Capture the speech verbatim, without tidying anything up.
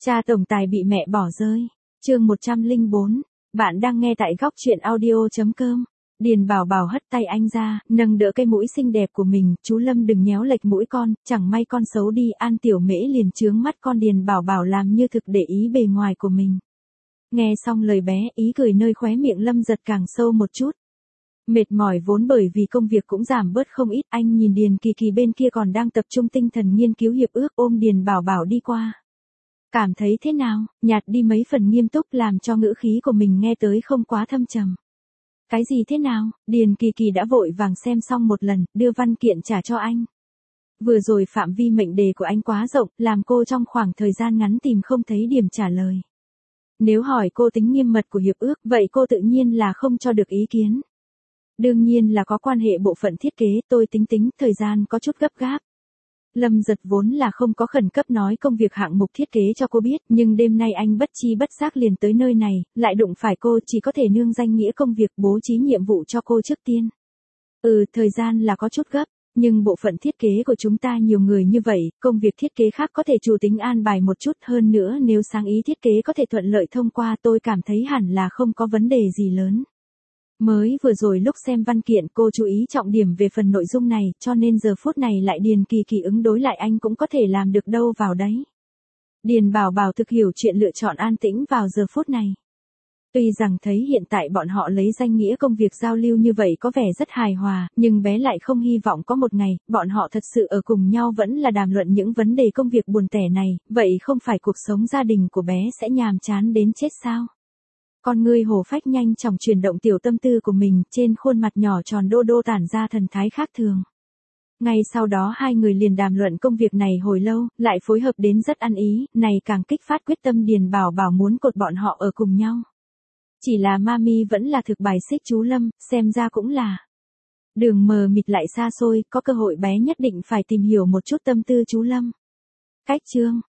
Cha tổng tài bị mẹ bỏ rơi. Chương một trăm lẻ bốn. Bạn đang nghe tại góc truyện audio chấm com. Điền Bảo Bảo hất tay anh ra, nâng đỡ cây mũi xinh đẹp của mình, chú Lâm đừng nhéo lệch mũi con, chẳng may con xấu đi. An Tiểu Mễ liền trướng mắt con Điền Bảo Bảo làm như thực để ý bề ngoài của mình. Nghe xong lời bé, ý cười nơi khóe miệng Lâm giật càng sâu một chút. Mệt mỏi vốn bởi vì công việc cũng giảm bớt không ít, anh nhìn Điền Kỳ Kỳ bên kia còn đang tập trung tinh thần nghiên cứu hiệp ước, ôm Điền Bảo Bảo đi qua. Cảm thấy thế nào? Nhạt đi mấy phần nghiêm túc làm cho ngữ khí của mình nghe tới không quá thâm trầm. Cái gì thế nào? Điền Kỳ Kỳ đã vội vàng xem xong một lần, đưa văn kiện trả cho anh. Vừa rồi phạm vi mệnh đề của anh quá rộng, làm cô trong khoảng thời gian ngắn tìm không thấy điểm trả lời. Nếu hỏi cô tính nghiêm mật của hiệp ước, vậy cô tự nhiên là không cho được ý kiến. Đương nhiên là có quan hệ bộ phận thiết kế, tôi tính tính, thời gian có chút gấp gáp. Lâm giật vốn là không có khẩn cấp nói công việc hạng mục thiết kế cho cô biết, nhưng đêm nay anh bất chi bất giác liền tới nơi này, lại đụng phải cô, chỉ có thể nương danh nghĩa công việc bố trí nhiệm vụ cho cô trước tiên. Ừ, thời gian là có chút gấp, nhưng bộ phận thiết kế của chúng ta nhiều người như vậy, công việc thiết kế khác có thể chủ tính an bài một chút hơn nữa, nếu sáng ý thiết kế có thể thuận lợi thông qua, tôi cảm thấy hẳn là không có vấn đề gì lớn. Mới vừa rồi lúc xem văn kiện cô chú ý trọng điểm về phần nội dung này, cho nên giờ phút này lại Điền Kỳ Kỳ ứng đối lại anh cũng có thể làm được đâu vào đấy. Điền Bảo Bảo thực hiểu chuyện lựa chọn an tĩnh vào giờ phút này. Tuy rằng thấy hiện tại bọn họ lấy danh nghĩa công việc giao lưu như vậy có vẻ rất hài hòa, nhưng bé lại không hy vọng có một ngày, bọn họ thật sự ở cùng nhau vẫn là đàm luận những vấn đề công việc buồn tẻ này, vậy không phải cuộc sống gia đình của bé sẽ nhàm chán đến chết sao? Con ngươi hổ phách nhanh chóng chuyển động tiểu tâm tư của mình, trên khuôn mặt nhỏ tròn đô đô tản ra thần thái khác thường. Ngay sau đó hai người liền đàm luận công việc này hồi lâu, lại phối hợp đến rất ăn ý, này càng kích phát quyết tâm Điền Bảo Bảo muốn cột bọn họ ở cùng nhau. Chỉ là Mami vẫn là thực bài xích chú Lâm, xem ra cũng là. Đường mờ mịt lại xa xôi, có cơ hội bé nhất định phải tìm hiểu một chút tâm tư chú Lâm. Cách chương,